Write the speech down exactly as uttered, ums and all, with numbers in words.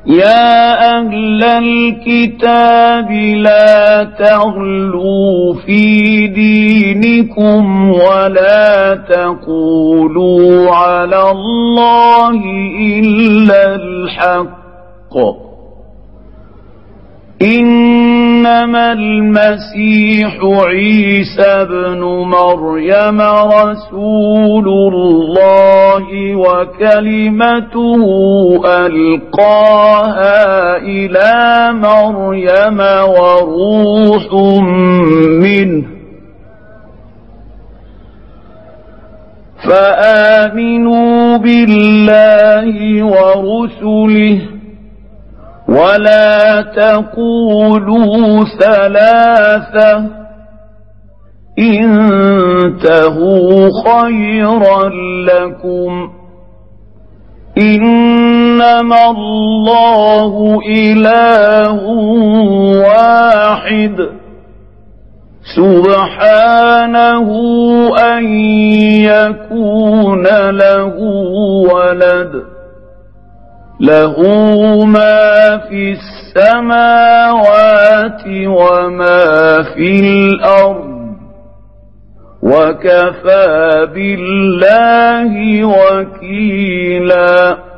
يا أهل الكتاب لا تغلوا في دينكم ولا تقولوا على الله إلا الحق إنما المسيح عيسى ابن مريم رسول الله وكلمته ألقاها إلى مريم وروح منه فآمنوا بالله ورسله ولا تقولوا ثلاثة انتهوا خيرا لكم إنما الله إله واحد سبحانه أن يكون له ولد له ما في السماوات وما في الأرض وكفى بالله وكيلا.